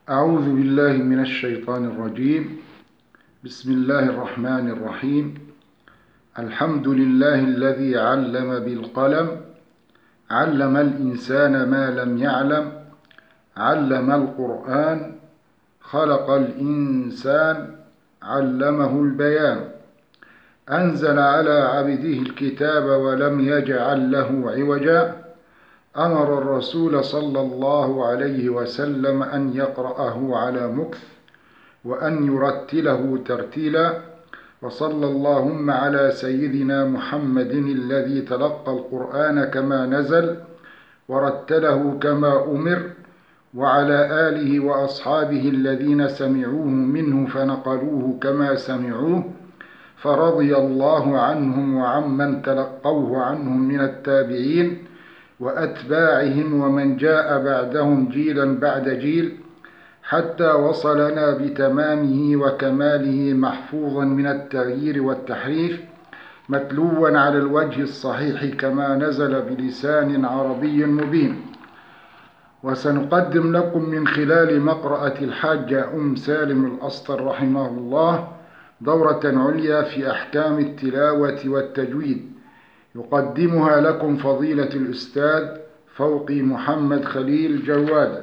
أعوذ بالله من الشيطان الرجيم. بسم الله الرحمن الرحيم. الحمد لله الذي علم بالقلم، علم الإنسان ما لم يعلم، علم القرآن، خلق الإنسان، علمه البيان، أنزل على عبده الكتاب ولم يجعل له عوجا، أمر الرسول صلى الله عليه وسلم أن يقرأه على مكث وأن يرتله ترتيلا، وصلى اللهم على سيدنا محمد الذي تلقى القرآن كما نزل ورتله كما أمر، وعلى آله وأصحابه الذين سمعوه منه فنقلوه كما سمعوه، فرضي الله عنهم وعمن تلقوه عنهم من التابعين وأتباعهم ومن جاء بعدهم جيلا بعد جيل، حتى وصلنا بتمامه وكماله محفوظا من التغيير والتحريف، متلوا على الوجه الصحيح كما نزل بلسان عربي مبين. وسنقدم لكم من خلال مقرأة الحاجة سالم الأسطر رحمه الله دورة عليا في أحكام التلاوة والتجويد، يقدمها لكم فضيلة الأستاذ فوقي محمد خليل جواد.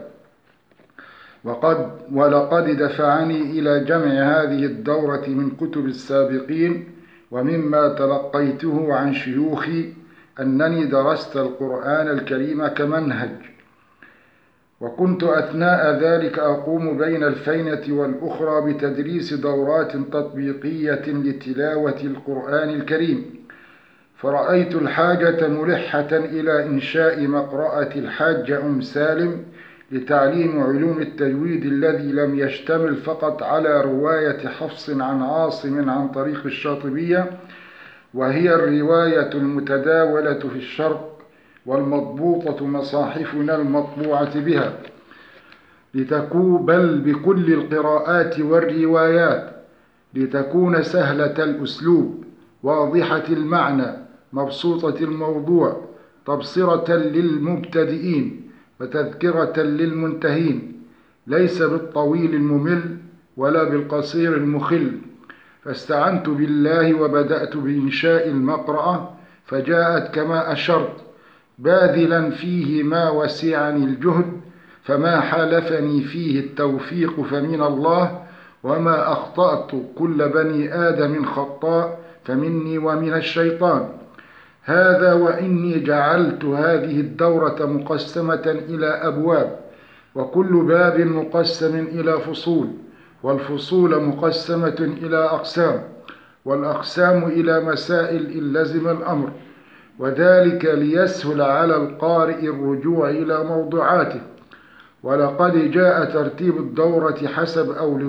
ولقد دفعني إلى جمع هذه الدورة من كتب السابقين ومما تلقيته عن شيوخي أنني درست القرآن الكريم كمنهج، وكنت أثناء ذلك أقوم بين الفينة والأخرى بتدريس دورات تطبيقية لتلاوة القرآن الكريم، فرأيت الحاجة ملحة إلى إنشاء مقرأة الحاجة سالم لتعليم علوم التجويد الذي لم يشتمل فقط على رواية حفص عن عاصم عن طريق الشاطبية، وهي الرواية المتداولة في الشرق والمضبوطة مصاحفنا المطبوعة بها، بل بكل القراءات والروايات، لتكون سهلة الأسلوب، واضحة المعنى، مبسوطة الموضوع، تبصرة للمبتدئين وتذكرة للمنتهين، ليس بالطويل الممل ولا بالقصير المخل. فاستعنت بالله وبدأت بإنشاء المقرأة، فجاءت كما أشرت، باذلا فيه ما وسعني الجهد، فما حالفني فيه التوفيق فمن الله، وما أخطأت كل بني آدم خطاء فمني ومن الشيطان. هذا وإني جعلت هذه الدورة مقسمة إلى أبواب، وكل باب مقسم إلى فصول، والفصول مقسمة إلى أقسام، والأقسام إلى مسائل إن لزم الأمر، وذلك ليسهل على القارئ الرجوع إلى موضوعاته. ولقد جاء ترتيب الدورة حسب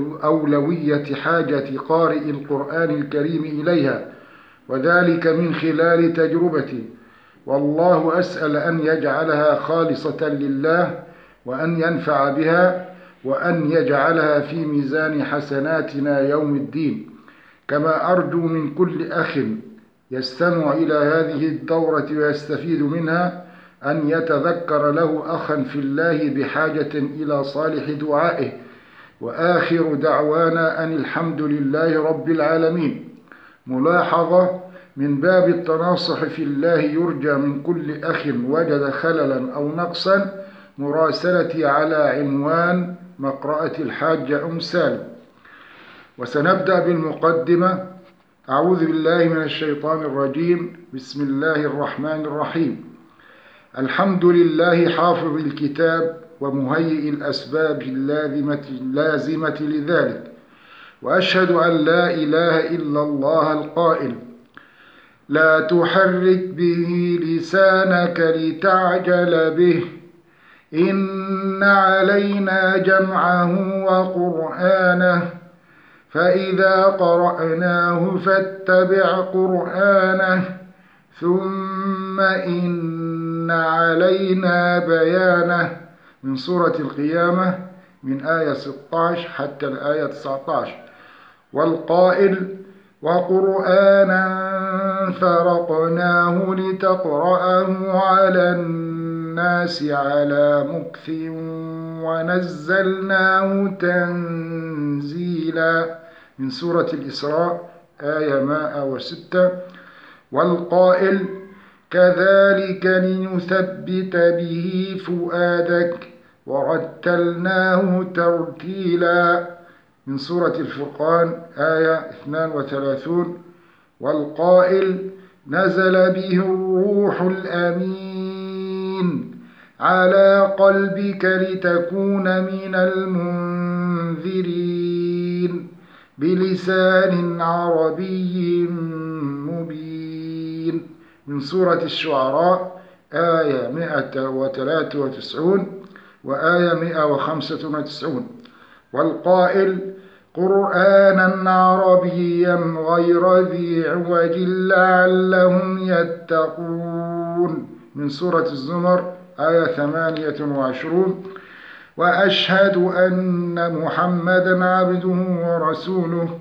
أولوية حاجة قارئ القرآن الكريم إليها، وذلك من خلال تجربتي، والله أسأل أن يجعلها خالصة لله، وأن ينفع بها، وأن يجعلها في ميزان حسناتنا يوم الدين. كما أرجو من كل أخ يستمع إلى هذه الدورة ويستفيد منها أن يتذكر له أخا في الله بحاجة إلى صالح دعائه. وآخر دعوانا أن الحمد لله رب العالمين. ملاحظة من باب التناصح في الله، يرجى من كل أخ وجد خللا أو نقصا مراسلتي على عنوان مقرأة الحاجة سالم. وسنبدأ بالمقدمة. أعوذ بالله من الشيطان الرجيم. بسم الله الرحمن الرحيم. الحمد لله حافظ الكتاب ومهيئ الأسباب اللازمة لذلك، وأشهد أن لا إله إلا الله القائل: لا تحرك به لسانك لتعجل به، إن علينا جمعه وقرآنه، فإذا قرأناه فاتبع قرآنه، ثم إن علينا بيانه. من سورة القيامة من آية 16 حتى الآية 19. والقائل: وقرآنا فرقناه لتقرأه على الناس على مكث ونزلناه تنزيلا. من سورة الإسراء آية 106. والقائل كذلك لنثبت به فؤادك ورتلناه ترتيلا. من سورة الفرقان آية 32. والقائل نزل به الروح الأمين على قلبك لتكون من المنذرين بلسان عربي مبين. من سورة الشعراء آية 193 وآية 195. والقائل قرآنا عربيا غير ذي عوج لعلهم يتقون. من سورة الزمر آية 28. وأشهد أن محمدا عبده ورسوله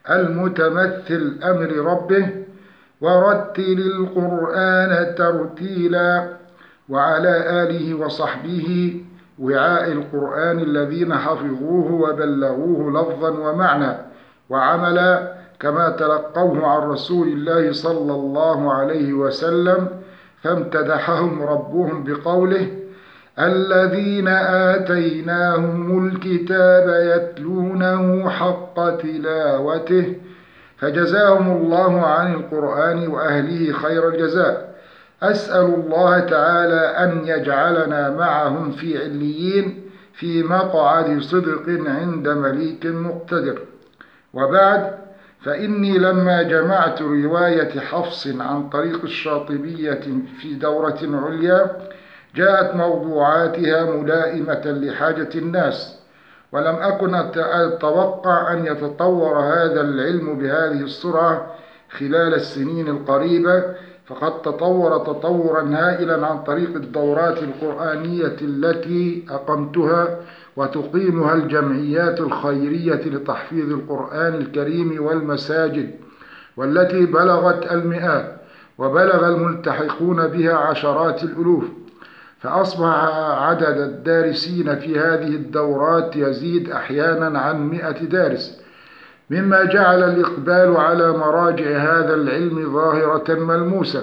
المتمثل أمر ربه ورتل القرآن ترتيلا. وعلى آله وصحبه وعاء القرآن الذين حفظوه وبلغوه لفظا ومعنى وعملا كما تلقوه عن رسول الله صلى الله عليه وسلم، فامتدحهم ربهم بقوله الذين آتيناهم الكتاب يتلونه حق تلاوته، فجزاهم الله عن القرآن وأهله خير الجزاء. أسأل الله تعالى أن يجعلنا معهم في عليين في مقعد صدق عند مليك مقتدر. وبعد، فإني لما جمعت رواية حفص عن طريق الشاطبية في دورة عليا جاءت موضوعاتها ملائمة لحاجة الناس، ولم أكن أتوقع أن يتطور هذا العلم بهذه السرعة خلال السنين القريبة، فقد تطور تطورا هائلا عن طريق الدورات القرآنية التي أقمتها وتقيمها الجمعيات الخيرية لتحفيظ القرآن الكريم والمساجد، والتي بلغت المئات وبلغ الملتحقون بها عشرات الألوف، فأصبح عدد الدارسين في هذه الدورات يزيد أحيانا عن 100 دارس، مما جعل الإقبال على مراجع هذا العلم ظاهرة ملموسة،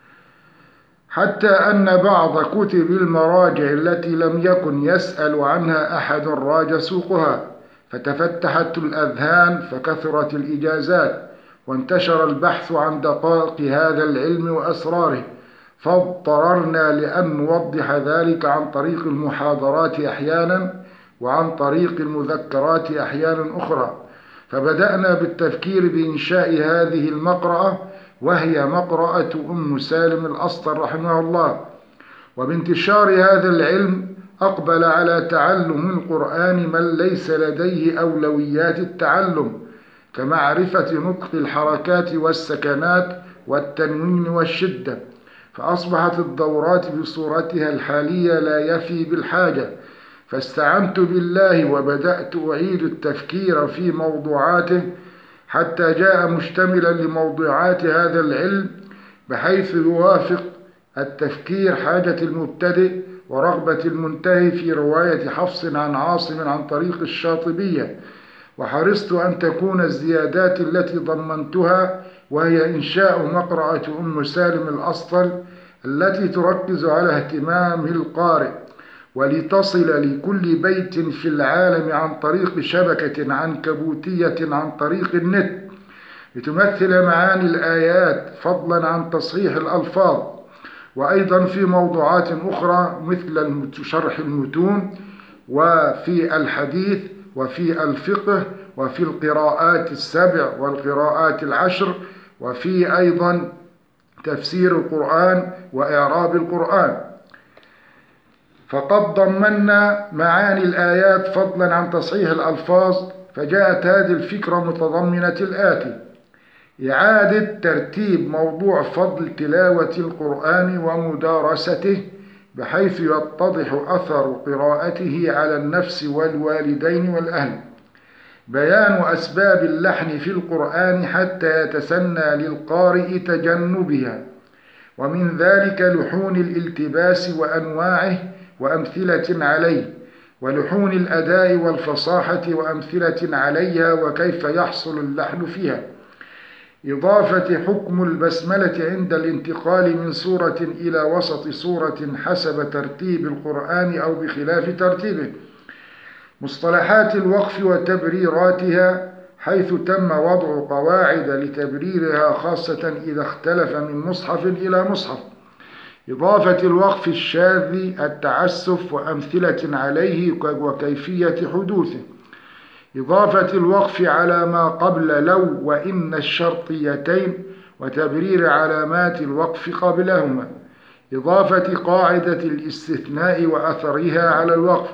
حتى أن بعض كتب المراجع التي لم يكن يسأل عنها أحد راج سوقها، فتفتحت الأذهان فكثرت الإجازات وانتشر البحث عن دقائق هذا العلم وأسراره، فاضطررنا لأن نوضح ذلك عن طريق المحاضرات أحيانا وعن طريق المذكرات أحيانا أخرى. فبدأنا بالتفكير بإنشاء هذه المقرأة، وهي مقرأة أم سالم الأسطر رحمه الله. وبانتشار هذا العلم أقبل على تعلم القرآن من ليس لديه أولويات التعلم كمعرفة نطق الحركات والسكنات والتنوين والشدة، فأصبحت الدورات بصورتها الحالية لا يفي بالحاجة، فاستعنت بالله وبدأت أعيد التفكير في موضوعاته حتى جاء مشتملا لموضوعات هذا العلم بحيث يوافق التفكير حاجة المبتدئ ورغبة المنتهي في رواية حفص عن عاصم عن طريق الشاطبية. وحرصت أن تكون الزيادات التي ضمنتها، وهي إنشاء مقرأة أم سالم الأسطل التي تركز على اهتمام القارئ، ولتصل لكل بيت في العالم عن طريق شبكة عنكبوتية عن طريق النت، لتمثل معاني الآيات فضلا عن تصحيح الألفاظ، وأيضا في موضوعات أخرى مثل شرح المتون وفي الحديث وفي الفقه وفي القراءات السبع والقراءات العشر، وفي أيضا تفسير القرآن وإعراب القرآن. فقد ضمنا معاني الآيات فضلا عن تصحيح الألفاظ، فجاءت هذه الفكرة متضمنة الآتي: إعادة ترتيب موضوع فضل تلاوة القرآن ومدارسته بحيث يتضح أثر قراءته على النفس والوالدين والأهل، بيان أسباب اللحن في القرآن حتى يتسنى للقارئ تجنبها، ومن ذلك لحون الالتباس وأنواعه وأمثلة عليه، ولحون الأداء والفصاحة وأمثلة عليها وكيف يحصل اللحن فيها. إضافة حكم البسملة عند الانتقال من سورة إلى وسط سورة حسب ترتيب القرآن أو بخلاف ترتيبه. مصطلحات الوقف وتبريراتها، حيث تم وضع قواعد لتبريرها خاصة إذا اختلف من مصحف إلى مصحف. إضافة الوقف الشاذ التعسف وأمثلة عليه وكيفية حدوثه. إضافة الوقف على ما قبل لو وإن الشرطيتين وتبرير علامات الوقف قبلهما. إضافة قاعدة الاستثناء وأثرها على الوقف.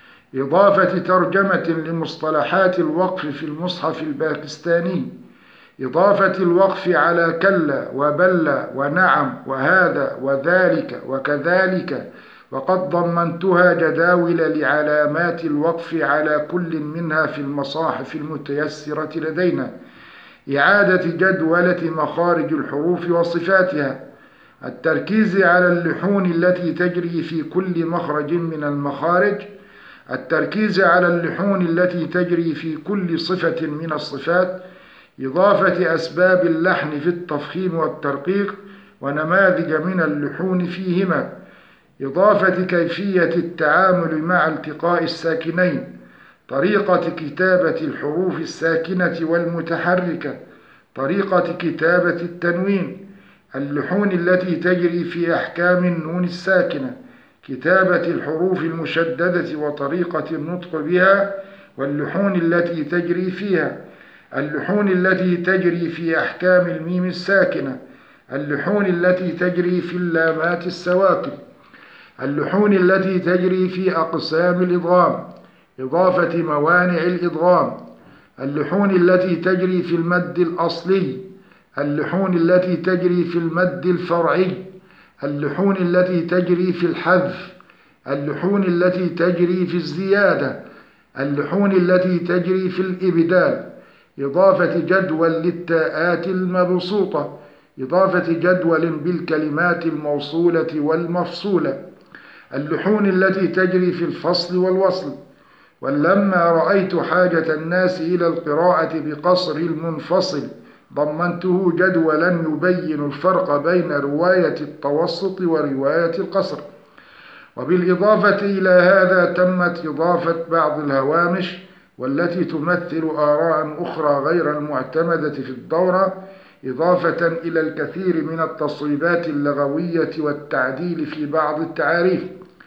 إضافة ترجمة لمصطلحات الوقف في المصحف الباكستاني. إضافة الوقف على كلا وبل ونعم وهذا وذلك وكذلك، وقد ضمنتها جداول لعلامات الوقف على كل منها في المصاحف المتيسرة لدينا. إعادة جدولة مخارج الحروف وصفاتها. التركيز على اللحون التي تجري في كل مخرج من المخارج. التركيز على اللحون التي تجري في كل صفة من الصفات. إضافة أسباب اللحن في التفخيم والترقيق ونماذج من اللحون فيهما. إضافة كيفية التعامل مع التقاء الساكنين. طريقة كتابة الحروف الساكنة والمتحركة. طريقة كتابة التنوين. اللحون التي تجري في أحكام النون الساكنة. كتابة الحروف المشددة وطريقة النطق بها واللحون التي تجري فيها. اللحون التي تجري في أحكام الميم الساكنة. اللحون التي تجري في اللامات السواكن. اللحون التي تجري في أقسام الإدغام. إضافة موانع الإدغام. اللحون التي تجري في المد الأصلي. اللحون التي تجري في المد الفرعي. اللحون التي تجري في الحذف. اللحون التي تجري في الزيادة. اللحون التي تجري في الإبدال. إضافة جدول للتاءات المبسوطة. إضافة جدول بالكلمات الموصولة والمفصولة. اللحون التي تجري في الفصل والوصل. ولما رأيت حاجة الناس إلى القراءة بقصر المنفصل ضمنته جدولا يبين الفرق بين رواية التوسط ورواية القصر. وبالإضافة إلى هذا تمت إضافة بعض الهوامش والتي تمثل آراء أخرى غير المعتمدة في الدورة، إضافة إلى الكثير من التصويبات اللغوية والتعديل في بعض التعاريف.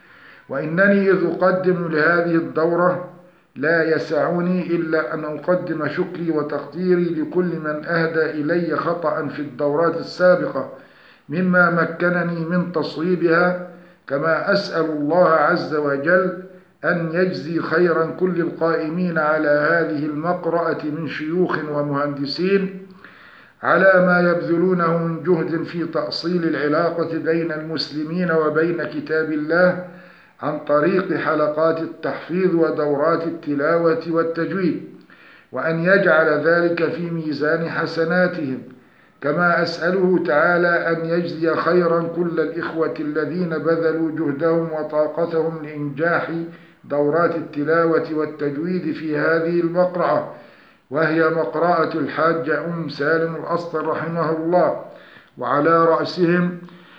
وإنني إذ أقدم لهذه الدورة لا يسعني إلا أن أقدم شكري وتقديري لكل من أهدى إلي خطأ في الدورات السابقة مما مكنني من تصويبها، كما أسأل الله عز وجل أن يجزي خيرا كل القائمين على هذه المقرأة من شيوخ ومهندسين على ما يبذلونه من جهد في تأصيل العلاقة بين المسلمين وبين كتاب الله عن طريق حلقات التحفيظ ودورات التلاوة والتجويد، وأن يجعل ذلك في ميزان حسناتهم. كما أسأله تعالى أن يجزي خيرا كل الإخوة الذين بذلوا جهدهم وطاقتهم لإنجاح دورات التلاوة والتجويد في هذه المقرأة، وهي مقرأة الحاجة سالم الأسطر رحمه الله، وعلى رأسهم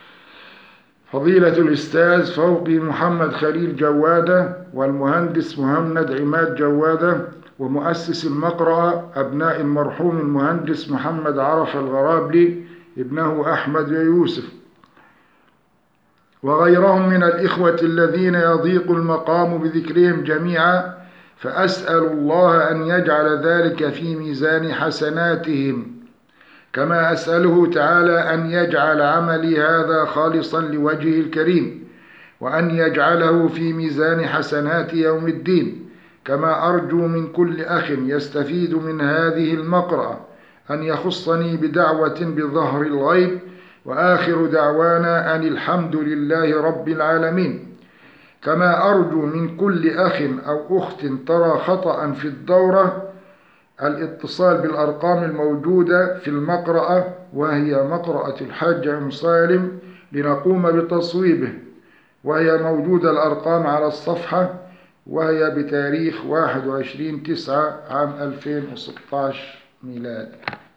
فضيلة الأستاذ فوقي محمد خليل جوادة والمهندس مهند عماد جوادة، ومؤسس المقرأة أبناء المرحوم المهندس محمد عرف الغرابلي ابنه أحمد يوسف، وغيرهم من الإخوة الذين يضيق المقام بذكرهم جميعا، فأسأل الله أن يجعل ذلك في ميزان حسناتهم، كما أسأله تعالى أن يجعل عملي هذا خالصا لوجهه الكريم، وأن يجعله في ميزان حسنات يوم الدين. كما أرجو من كل أخ يستفيد من هذه المقرأة أن يخصني بدعوة بظهر الغيب، وآخر دعوانا أن الحمد لله رب العالمين. كما أرجو من كل أخ أو أخت ترى خطأ في الدورة الاتصال بالأرقام الموجودة في المقرأة، وهي مقرأة الحاج أم سالم، لنقوم بتصويبه. وهي موجودة الأرقام على الصفحة، وهي بتاريخ 21/9/2016 ميلاد.